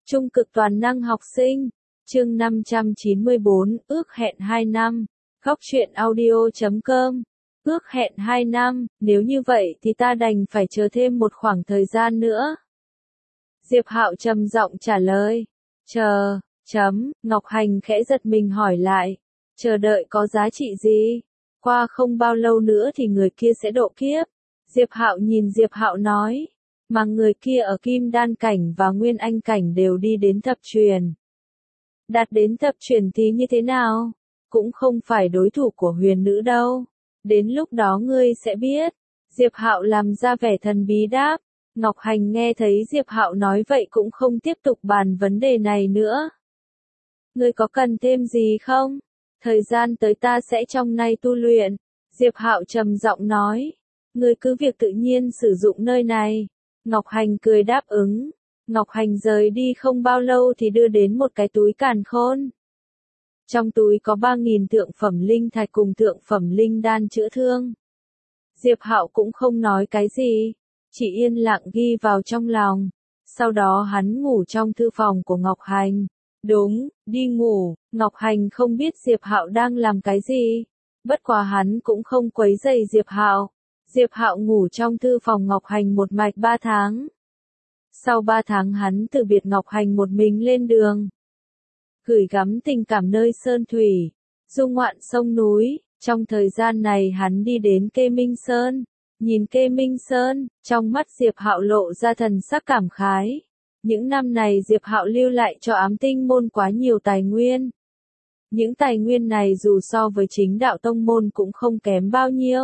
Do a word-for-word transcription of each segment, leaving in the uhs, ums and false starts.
Trung cực toàn năng học sinh, chương năm trăm chín mươi bốn, ước hẹn hai năm, góc truyện audio chấm com, ước hẹn hai năm, nếu như vậy thì ta đành phải chờ thêm một khoảng thời gian nữa. Diệp Hạo trầm giọng trả lời, chờ, chấm, Ngọc Hành khẽ giật mình hỏi lại, chờ đợi có giá trị gì? Qua không bao lâu nữa thì người kia sẽ độ kiếp. Diệp Hạo nhìn Diệp Hạo nói, mà người kia ở Kim Đan cảnh và Nguyên Anh cảnh đều đi đến thập truyền. Đạt đến thập truyền thì như thế nào? Cũng không phải đối thủ của huyền nữ đâu. Đến lúc đó ngươi sẽ biết. Diệp Hạo làm ra vẻ thần bí đáp. Ngọc Hành nghe thấy Diệp Hạo nói vậy cũng không tiếp tục bàn vấn đề này nữa. Ngươi có cần thêm gì không? Thời gian tới ta sẽ trong nay tu luyện. Diệp Hạo trầm giọng nói. Ngươi cứ việc tự nhiên sử dụng nơi này. Ngọc Hành cười đáp ứng. Ngọc Hành rời đi không bao lâu thì đưa đến một cái túi càn khôn. Trong túi có ba nghìn thượng phẩm linh thạch cùng thượng phẩm linh đan chữa thương. Diệp Hạo cũng không nói cái gì, chỉ yên lặng ghi vào trong lòng. Sau đó hắn ngủ trong thư phòng của Ngọc Hành. Đúng, đi ngủ, Ngọc Hành không biết Diệp Hạo đang làm cái gì. Bất quá hắn cũng không quấy rầy Diệp Hạo. Diệp Hạo ngủ trong thư phòng Ngọc Hành một mạch ba tháng. Sau ba tháng hắn từ biệt Ngọc Hành một mình lên đường. Gửi gắm tình cảm nơi sơn thủy, du ngoạn sông núi. Trong thời gian này hắn đi đến Kê Minh Sơn. Nhìn Kê Minh Sơn, trong mắt Diệp Hạo lộ ra thần sắc cảm khái. Những năm này Diệp Hạo lưu lại cho Ám Tinh môn quá nhiều tài nguyên. Những tài nguyên này dù so với chính đạo tông môn cũng không kém bao nhiêu.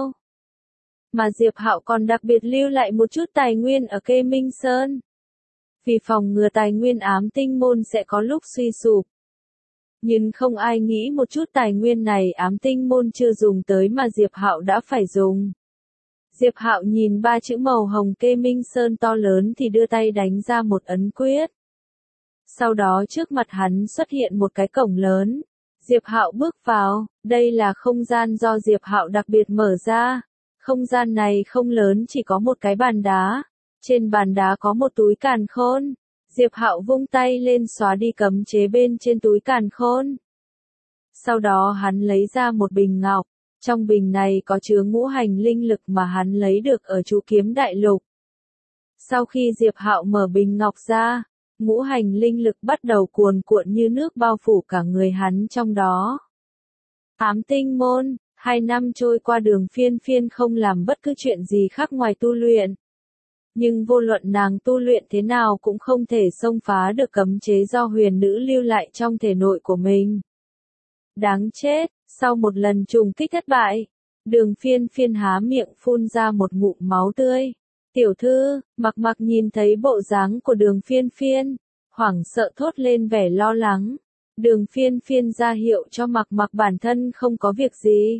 Mà Diệp Hạo còn đặc biệt lưu lại một chút tài nguyên ở Kê Minh Sơn. Vì phòng ngừa tài nguyên Ám Tinh môn sẽ có lúc suy sụp. Nhưng không ai nghĩ một chút tài nguyên này Ám Tinh môn chưa dùng tới mà Diệp Hạo đã phải dùng. Diệp Hạo nhìn ba chữ màu hồng Kê Minh Sơn to lớn thì đưa tay đánh ra một ấn quyết. Sau đó trước mặt hắn xuất hiện một cái cổng lớn. Diệp Hạo bước vào, đây là không gian do Diệp Hạo đặc biệt mở ra. Không gian này không lớn, chỉ có một cái bàn đá. Trên bàn đá có một túi càn khôn. Diệp Hạo vung tay lên xóa đi cấm chế bên trên túi càn khôn. Sau đó hắn lấy ra một bình ngọc. Trong bình này có chứa ngũ hành linh lực mà hắn lấy được ở Chú Kiếm Đại Lục. Sau khi Diệp Hạo mở bình ngọc ra, ngũ hành linh lực bắt đầu cuồn cuộn như nước bao phủ cả người hắn trong đó. Ám Tinh môn, hai năm trôi qua Đường Phiên Phiên không làm bất cứ chuyện gì khác ngoài tu luyện. Nhưng vô luận nàng tu luyện thế nào cũng không thể xông phá được cấm chế do huyền nữ lưu lại trong thể nội của mình. Đáng chết, sau một lần trùng kích thất bại, Đường Phiên Phiên há miệng phun ra một ngụm máu tươi. Tiểu thư, Mặc Mặc nhìn thấy bộ dáng của Đường Phiên Phiên, hoảng sợ thốt lên vẻ lo lắng. Đường Phiên Phiên ra hiệu cho Mặc Mặc bản thân không có việc gì.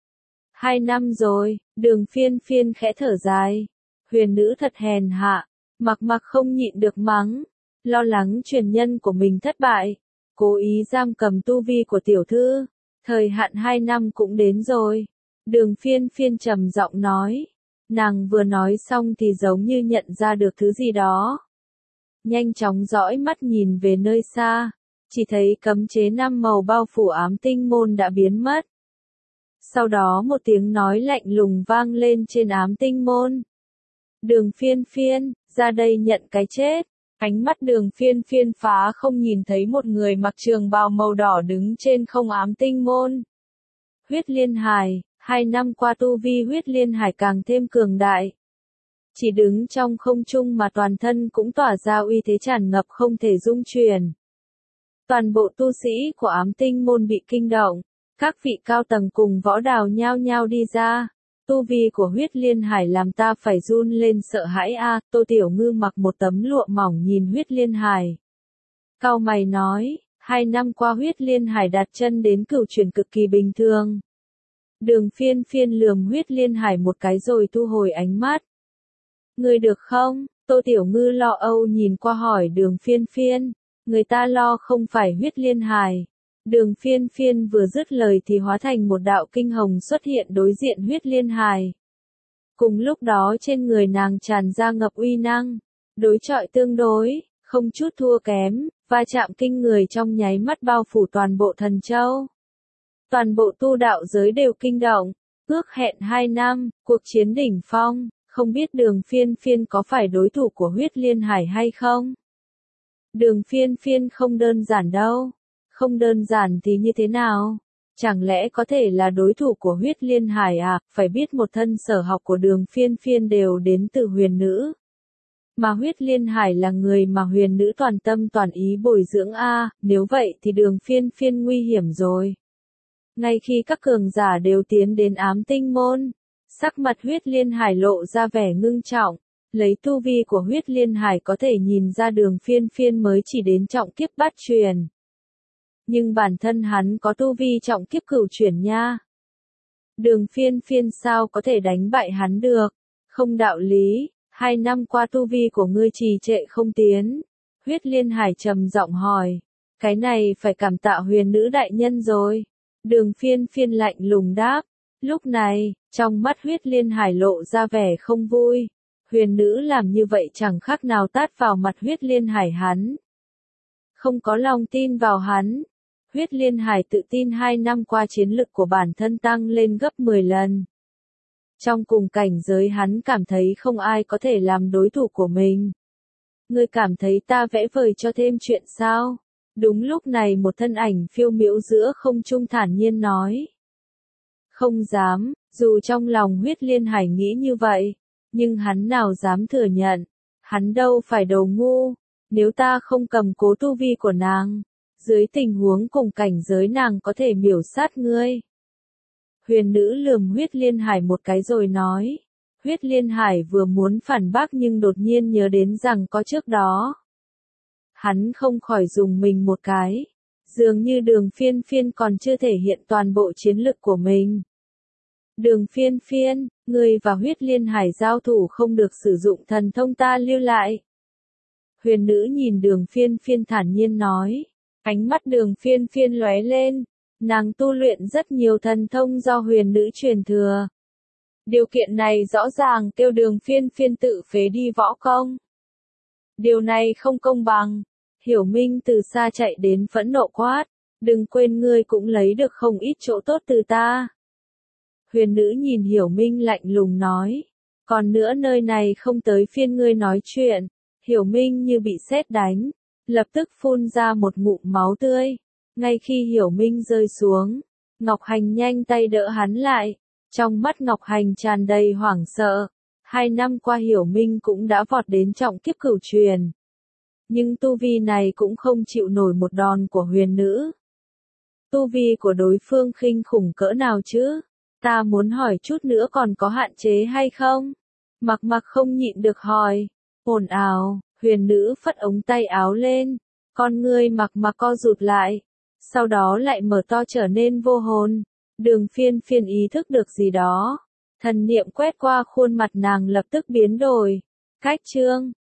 Hai năm rồi, Đường Phiên Phiên khẽ thở dài. Huyền nữ thật hèn hạ, Mặc Mặc không nhịn được mắng, lo lắng truyền nhân của mình thất bại, cố ý giam cầm tu vi của tiểu thư, thời hạn hai năm cũng đến rồi. Đường Phiên Phiên trầm giọng nói, nàng vừa nói xong thì giống như nhận ra được thứ gì đó. Nhanh chóng dõi mắt nhìn về nơi xa, chỉ thấy cấm chế năm màu bao phủ Ám Tinh môn đã biến mất. Sau đó một tiếng nói lạnh lùng vang lên trên Ám Tinh môn. Đường Phiên Phiên, ra đây nhận cái chết. Ánh mắt Đường Phiên Phiên phá không nhìn thấy một người mặc trường bào màu đỏ đứng trên không Ám Tinh môn. Huyết Liên Hải, hai năm qua tu vi Huyết Liên Hải càng thêm cường đại. Chỉ đứng trong không trung mà toàn thân cũng tỏa ra uy thế tràn ngập không thể dung chuyển. Toàn bộ tu sĩ của Ám Tinh môn bị kinh động, các vị cao tầng cùng võ đào nhao nhao đi ra. Tu vi của Huyết Liên Hải làm ta phải run lên sợ hãi a. À, Tô Tiểu Ngư mặc một tấm lụa mỏng nhìn Huyết Liên Hải. Cau mày nói, hai năm qua Huyết Liên Hải đặt chân đến cửu chuyển cực kỳ bình thường. Đường Phiên Phiên lườm Huyết Liên Hải một cái rồi thu hồi ánh mắt. Người được không? Tô Tiểu Ngư lo âu nhìn qua hỏi Đường Phiên Phiên. Người ta lo không phải Huyết Liên Hải. Đường Phiên Phiên vừa dứt lời thì hóa thành một đạo kinh hồng xuất hiện đối diện Huyết Liên Hải. Cùng lúc đó trên người nàng tràn ra ngập uy năng, đối chọi tương đối, không chút thua kém, va chạm kinh người trong nháy mắt bao phủ toàn bộ Thần Châu. Toàn bộ tu đạo giới đều kinh động, ước hẹn hai năm, cuộc chiến đỉnh phong, không biết Đường Phiên Phiên có phải đối thủ của Huyết Liên Hải hay không? Đường Phiên Phiên không đơn giản đâu. Không đơn giản thì như thế nào? Chẳng lẽ có thể là đối thủ của Huyết Liên Hải à? Phải biết một thân sở học của Đường Phiên Phiên đều đến từ huyền nữ. Mà Huyết Liên Hải là người mà huyền nữ toàn tâm toàn ý bồi dưỡng a, nếu vậy thì Đường Phiên Phiên nguy hiểm rồi. Ngay khi các cường giả đều tiến đến Ám Tinh Môn, sắc mặt Huyết Liên Hải lộ ra vẻ ngưng trọng, lấy tu vi của Huyết Liên Hải có thể nhìn ra Đường Phiên Phiên mới chỉ đến trọng kiếp bát truyền. Nhưng bản thân hắn có tu vi trọng kiếp cửu chuyển nha. Đường Phiên Phiên sao có thể đánh bại hắn được? Không đạo lý, hai năm qua tu vi của ngươi trì trệ không tiến. Huyết Liên Hải trầm giọng hỏi, cái này phải cảm tạ huyền nữ đại nhân rồi. Đường Phiên Phiên lạnh lùng đáp, lúc này, trong mắt Huyết Liên Hải lộ ra vẻ không vui. Huyền nữ làm như vậy chẳng khác nào tát vào mặt Huyết Liên Hải hắn. Không có lòng tin vào hắn. Huyết Liên Hải tự tin hai năm qua chiến lực của bản thân tăng lên gấp mười lần. Trong cùng cảnh giới hắn cảm thấy không ai có thể làm đối thủ của mình. Ngươi cảm thấy ta vẽ vời cho thêm chuyện sao? Đúng lúc này một thân ảnh phiêu miễu giữa không trung thản nhiên nói. Không dám, dù trong lòng Huyết Liên Hải nghĩ như vậy, nhưng hắn nào dám thừa nhận. Hắn đâu phải đồ ngu, nếu ta không cầm cố tu vi của nàng, dưới tình huống cùng cảnh giới nàng có thể miểu sát ngươi. Huyền nữ lườm Huyết Liên Hải một cái rồi nói. Huyết Liên Hải vừa muốn phản bác nhưng đột nhiên nhớ đến rằng có trước đó. Hắn không khỏi dùng mình một cái. Dường như Đường Phiên Phiên còn chưa thể hiện toàn bộ chiến lực của mình. Đường Phiên Phiên, ngươi và Huyết Liên Hải giao thủ không được sử dụng thần thông ta lưu lại. Huyền nữ nhìn Đường Phiên Phiên thản nhiên nói. Ánh mắt Đường Phiên Phiên lóe lên. Nàng tu luyện rất nhiều thần thông do huyền nữ truyền thừa. Điều kiện này rõ ràng kêu Đường Phiên Phiên tự phế đi võ công. Điều này không công bằng. Hiểu Minh từ xa chạy đến phẫn nộ quát. Đừng quên ngươi cũng lấy được không ít chỗ tốt từ ta. Huyền nữ nhìn Hiểu Minh lạnh lùng nói. Còn nữa nơi này không tới phiên ngươi nói chuyện. Hiểu Minh như bị sét đánh. Lập tức phun ra một ngụm máu tươi. Ngay khi Hiểu Minh rơi xuống, Ngọc Hành nhanh tay đỡ hắn lại. Trong mắt Ngọc Hành tràn đầy hoảng sợ. Hai năm qua Hiểu Minh cũng đã vọt đến trọng kiếp cửu truyền. Nhưng tu vi này cũng không chịu nổi một đòn của huyền nữ. Tu vi của đối phương khinh khủng cỡ nào chứ? Ta muốn hỏi chút nữa còn có hạn chế hay không? Mặc Mặc không nhịn được hỏi. Ồn ào, huyền nữ phất ống tay áo lên. Con ngươi Mặc Mặc co rụt lại. Sau đó lại mở to trở nên vô hồn. Đường Phiên Phiên ý thức được gì đó. Thần niệm quét qua khuôn mặt nàng lập tức biến đổi. Cách chương